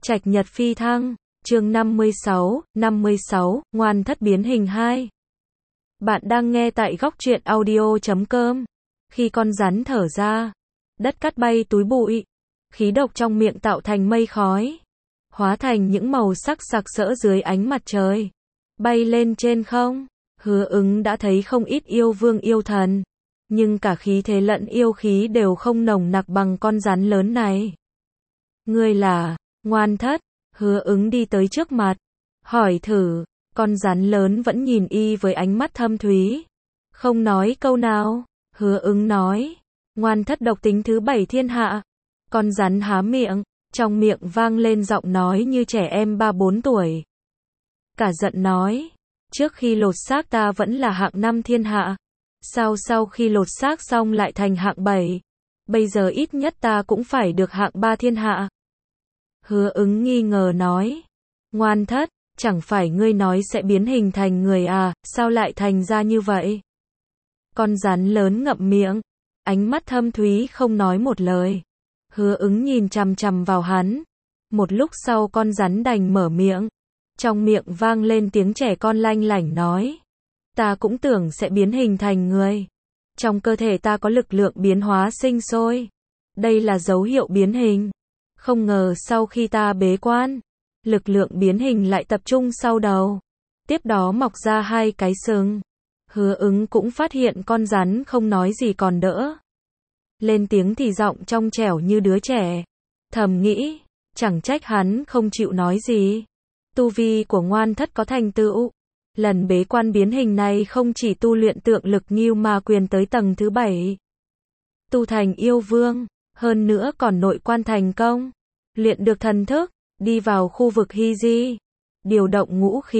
Trạch nhật phi thăng, chương 56, ngoan thất biến hình 2. Bạn đang nghe tại góc truyện audio.com. Khi con rắn thở ra, đất cát bay túi bụi, khí độc trong miệng tạo thành mây khói, hóa thành những màu sắc sặc sỡ dưới ánh mặt trời, bay lên trên không. Hứa Ứng đã thấy không ít yêu vương yêu thần, nhưng cả khí thế lẫn yêu khí đều không nồng nặc bằng con rắn lớn này. Ngươi là Ngoan thất? Hứa Ứng đi tới trước mặt, hỏi thử. Con rắn lớn vẫn nhìn y với ánh mắt thâm thúy, không nói câu nào. Hứa Ứng nói, Ngoan thất độc tính thứ 7 thiên hạ. Con rắn há miệng, trong miệng vang lên giọng nói như trẻ em 3-4 tuổi. Cả giận nói, trước khi lột xác ta vẫn là hạng 5 thiên hạ, sao sau khi lột xác xong lại thành hạng 7, bây giờ ít nhất ta cũng phải được hạng 3 thiên hạ. Hứa Ứng nghi ngờ nói, Ngoan thất, chẳng phải ngươi nói sẽ biến hình thành người à, sao lại thành ra như vậy? Con rắn lớn ngậm miệng, ánh mắt thâm thúy không nói một lời. Hứa Ứng nhìn chằm chằm vào hắn. Một lúc sau con rắn đành mở miệng. Trong miệng vang lên tiếng trẻ con lanh lảnh nói, ta cũng tưởng sẽ biến hình thành người. Trong cơ thể ta có lực lượng biến hóa sinh sôi. Đây là dấu hiệu biến hình. Không ngờ sau khi ta bế quan, lực lượng biến hình lại tập trung sau đầu. Tiếp đó mọc ra 2 cái sừng. Hứa Ứng cũng phát hiện con rắn không nói gì còn đỡ. Lên tiếng thì giọng trong trẻo như đứa trẻ. Thầm nghĩ, chẳng trách hắn không chịu nói gì. Tu vi của Ngoan thất có thành tựu. Lần bế quan biến hình này không chỉ tu luyện tượng lực Ngưu Ma Quyền tới tầng thứ 7. Tu thành yêu vương, hơn nữa còn nội quan thành công. Luyện được thần thức, đi vào khu vực hy di. Điều động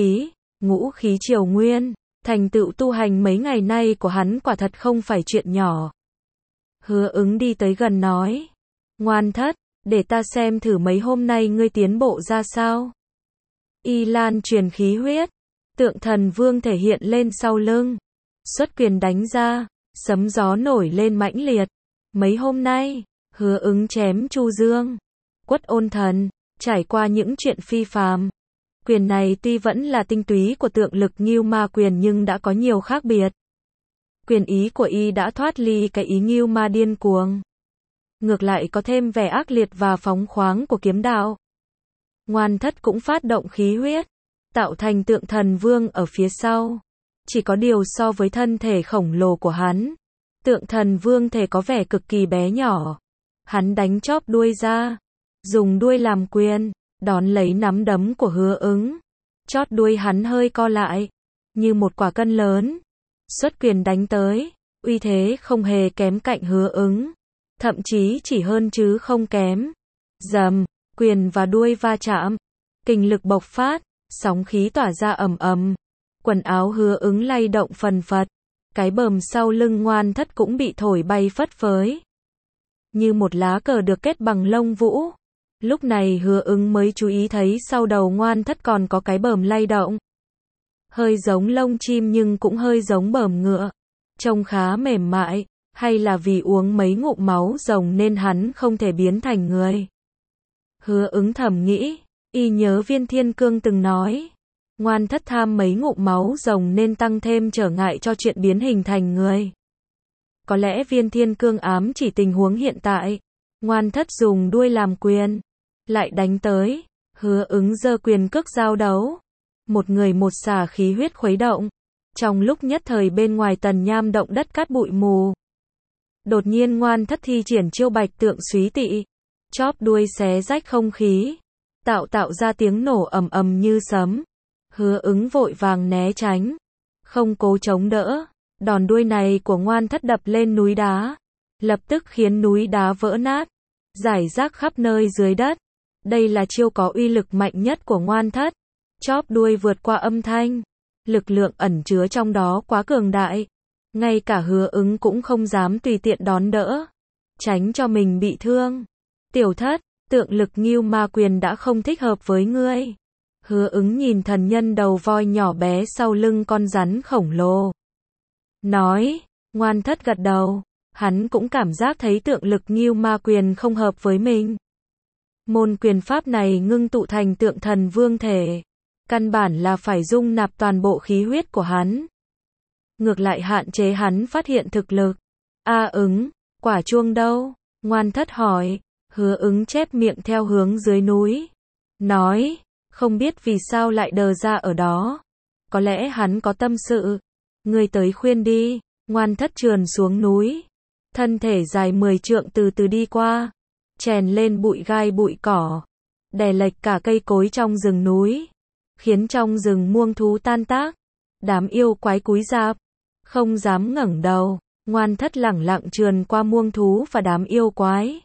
ngũ khí triều nguyên. Thành tựu tu hành mấy ngày nay của hắn quả thật không phải chuyện nhỏ. Hứa Ứng đi tới gần nói, Ngoan thất, để ta xem thử mấy hôm nay ngươi tiến bộ ra sao. Y lan truyền khí huyết, tượng thần vương thể hiện lên sau lưng, xuất quyền đánh ra, sấm gió nổi lên mãnh liệt. Mấy hôm nay, Hứa Ứng chém Chu Dương, quất ôn thần, trải qua những chuyện phi phàm. Quyền này tuy vẫn là tinh túy của tượng lực Ngưu Ma Quyền nhưng đã có nhiều khác biệt. Quyền ý của y đã thoát ly cái ý Ngưu Ma điên cuồng, ngược lại có thêm vẻ ác liệt và phóng khoáng của kiếm đạo. Ngoan thất cũng phát động khí huyết, tạo thành tượng thần vương ở phía sau. Chỉ có điều so với thân thể khổng lồ của hắn, tượng thần vương thể có vẻ cực kỳ bé nhỏ. Hắn đánh chóp đuôi ra, dùng đuôi làm quyền, đón lấy nắm đấm của Hứa Ứng. Chót đuôi hắn hơi co lại, như một quả cân lớn. Xuất quyền đánh tới, uy thế không hề kém cạnh Hứa Ứng. Thậm chí chỉ hơn chứ không kém. Dầm, quyền và đuôi va chạm. Kình lực bộc phát, sóng khí tỏa ra ầm ầm. Quần áo Hứa Ứng lay động phần phật. Cái bờm sau lưng Ngoan thất cũng bị thổi bay phất phới. Như một lá cờ được kết bằng lông vũ. Lúc này Hứa Ứng mới chú ý thấy sau đầu Ngoan thất còn có cái bờm lay động. Hơi giống lông chim nhưng cũng hơi giống bờm ngựa. Trông khá mềm mại, hay là vì uống mấy ngụm máu rồng nên hắn không thể biến thành người. Hứa Ứng thầm nghĩ, y nhớ Viên Thiên Cương từng nói, Ngoan thất tham mấy ngụm máu rồng nên tăng thêm trở ngại cho chuyện biến hình thành người. Có lẽ Viên Thiên Cương ám chỉ tình huống hiện tại. Ngoan thất dùng đuôi làm quyền, lại đánh tới. Hứa Ứng giơ quyền cước giao đấu. Một người một xả khí huyết khuấy động. Trong lúc nhất thời bên ngoài tần nham động đất cát bụi mù. Đột nhiên Ngoan thất thi triển chiêu bạch tượng súy tị. Chóp đuôi xé rách không khí. Tạo ra tiếng nổ ầm ầm như sấm. Hứa Ứng vội vàng né tránh. Không cố chống đỡ. Đòn đuôi này của Ngoan thất đập lên núi đá. Lập tức khiến núi đá vỡ nát. Rải rác khắp nơi dưới đất. Đây là chiêu có uy lực mạnh nhất của Ngoan thất. Chóp đuôi vượt qua âm thanh. Lực lượng ẩn chứa trong đó quá cường đại. Ngay cả Hứa Ứng cũng không dám tùy tiện đón đỡ. Tránh cho mình bị thương. Tiểu thất, tượng lực Ngưu Ma Quyền đã không thích hợp với ngươi. Hứa Ứng nhìn thần nhân đầu voi nhỏ bé sau lưng con rắn khổng lồ. Nói, Ngoan thất gật đầu. Hắn cũng cảm giác thấy tượng lực Ngưu Ma Quyền không hợp với mình. Môn quyền pháp này ngưng tụ thành tượng thần vương thể. Căn bản là phải dung nạp toàn bộ khí huyết của hắn. Ngược lại hạn chế hắn phát hiện thực lực. Ứng, quả chuông đâu? Ngoan Thất hỏi. Hứa Ứng chép miệng theo hướng dưới núi. Nói, không biết vì sao lại đờ ra ở đó. Có lẽ hắn có tâm sự. Ngươi tới khuyên đi. Ngoan Thất trườn xuống núi. Thân thể dài 10 trượng từ từ đi qua. Chèn lên bụi gai bụi cỏ. Đè lệch cả cây cối trong rừng núi. Khiến trong rừng muông thú tan tác. Đám yêu quái cúi rạp. Không dám ngẩng đầu. Ngoan Thất lẳng lặng trườn qua muông thú và đám yêu quái.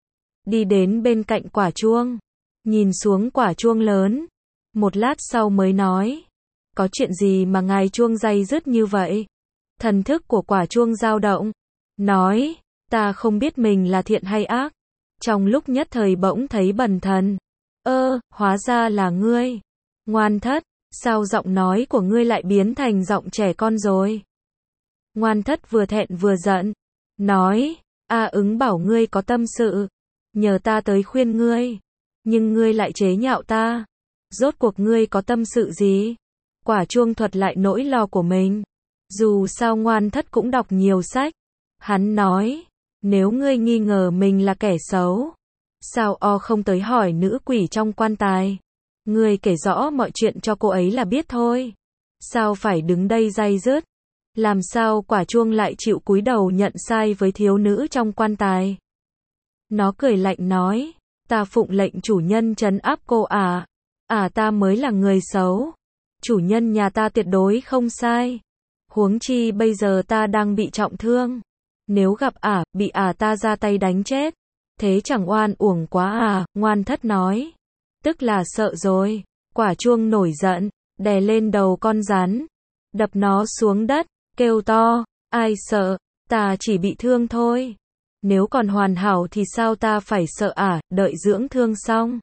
Đi đến bên cạnh quả chuông. Nhìn xuống quả chuông lớn. Một lát sau mới nói. Có chuyện gì mà ngài chuông day dứt như vậy? Thần thức của quả chuông dao động. Nói, ta không biết mình là thiện hay ác. Trong lúc nhất thời bỗng thấy bần thần. Hóa ra là ngươi. Ngoan Thất, sao giọng nói của ngươi lại biến thành giọng trẻ con rồi? Ngoan Thất vừa thẹn vừa giận. Nói, Ứng bảo ngươi có tâm sự. Nhờ ta tới khuyên ngươi. Nhưng ngươi lại chế nhạo ta. Rốt cuộc ngươi có tâm sự gì? Quả chuông thuật lại nỗi lo của mình. Dù sao Ngoan Thất cũng đọc nhiều sách. Hắn nói, nếu ngươi nghi ngờ mình là kẻ xấu, sao không tới hỏi nữ quỷ trong quan tài? Ngươi kể rõ mọi chuyện cho cô ấy là biết thôi. Sao phải đứng đây day dứt? Làm sao quả chuông lại chịu cúi đầu nhận sai với thiếu nữ trong quan tài? Nó cười lạnh nói, ta phụng lệnh chủ nhân trấn áp cô à? Ta mới là người xấu. Chủ nhân nhà ta tuyệt đối không sai. Huống chi bây giờ ta đang bị trọng thương. Nếu gặp bị ta ra tay đánh chết. Thế chẳng oan uổng quá à? Ngoan Thất nói. Tức là sợ rồi. Quả chuông nổi giận, đè lên đầu con rắn. Đập nó xuống đất, kêu to. Ai sợ, ta chỉ bị thương thôi. Nếu còn hoàn hảo thì sao ta phải sợ đợi dưỡng thương xong.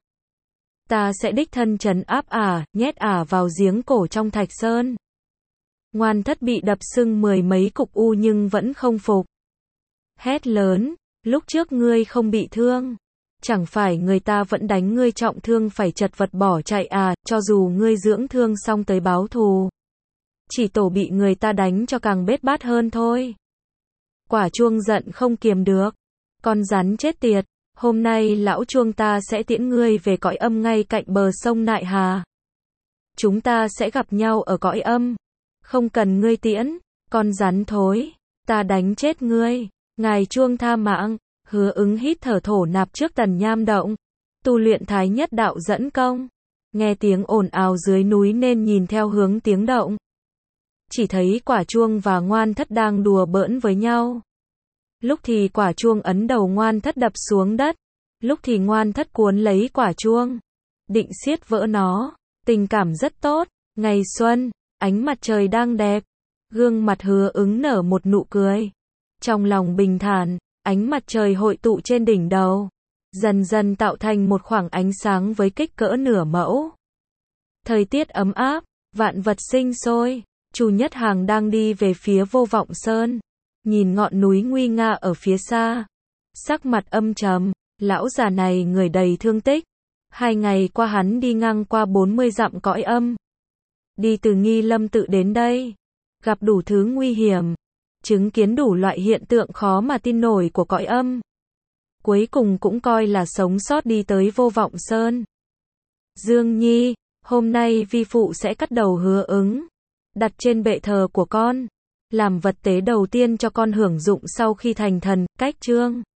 Ta sẽ đích thân trấn áp nhét vào giếng cổ trong thạch sơn. Ngoan Thất bị đập sưng 10 mấy cục u nhưng vẫn không phục. Hét lớn, lúc trước ngươi không bị thương. Chẳng phải người ta vẫn đánh ngươi trọng thương phải chật vật bỏ chạy cho dù ngươi dưỡng thương xong tới báo thù. Chỉ tổ bị người ta đánh cho càng bết bát hơn thôi. Quả chuông giận không kiềm được. Con rắn chết tiệt, hôm nay lão chuông ta sẽ tiễn ngươi về cõi âm ngay cạnh bờ sông Nại Hà. Chúng ta sẽ gặp nhau ở cõi âm. Không cần ngươi tiễn, con rắn thối, ta đánh chết ngươi. Ngài chuông tha mạng. Hứa Ứng hít thở thổ nạp trước Tần Nham động. Tu luyện Thái Nhất đạo dẫn công. Nghe tiếng ồn ào dưới núi nên nhìn theo hướng tiếng động. Chỉ thấy quả chuông và Ngoan Thất đang đùa bỡn với nhau. Lúc thì quả chuông ấn đầu Ngoan Thất đập xuống đất. Lúc thì Ngoan Thất cuốn lấy quả chuông. Định xiết vỡ nó. Tình cảm rất tốt. Ngày xuân, ánh mặt trời đang đẹp. Gương mặt Hứa Ứng nở một nụ cười. Trong lòng bình thản. Ánh mặt trời hội tụ trên đỉnh đầu. Dần dần tạo thành một khoảng ánh sáng với kích cỡ nửa mẫu. Thời tiết ấm áp. Vạn vật sinh sôi. Chu Nhất Hàng đang đi về phía Vô Vọng Sơn. Nhìn ngọn núi nguy nga ở phía xa. Sắc mặt âm trầm. Lão già này người đầy thương tích. 2 ngày qua hắn đi ngang qua 40 dặm cõi âm. Đi từ Nghi Lâm tự đến đây. Gặp đủ thứ nguy hiểm. Chứng kiến đủ loại hiện tượng khó mà tin nổi của cõi âm. Cuối cùng cũng coi là sống sót đi tới Vô Vọng Sơn. Dương Nhi, hôm nay vi phụ sẽ cắt đầu Hứa Ứng. Đặt trên bệ thờ của con. Làm vật tế đầu tiên cho con hưởng dụng sau khi thành thần, cách chương.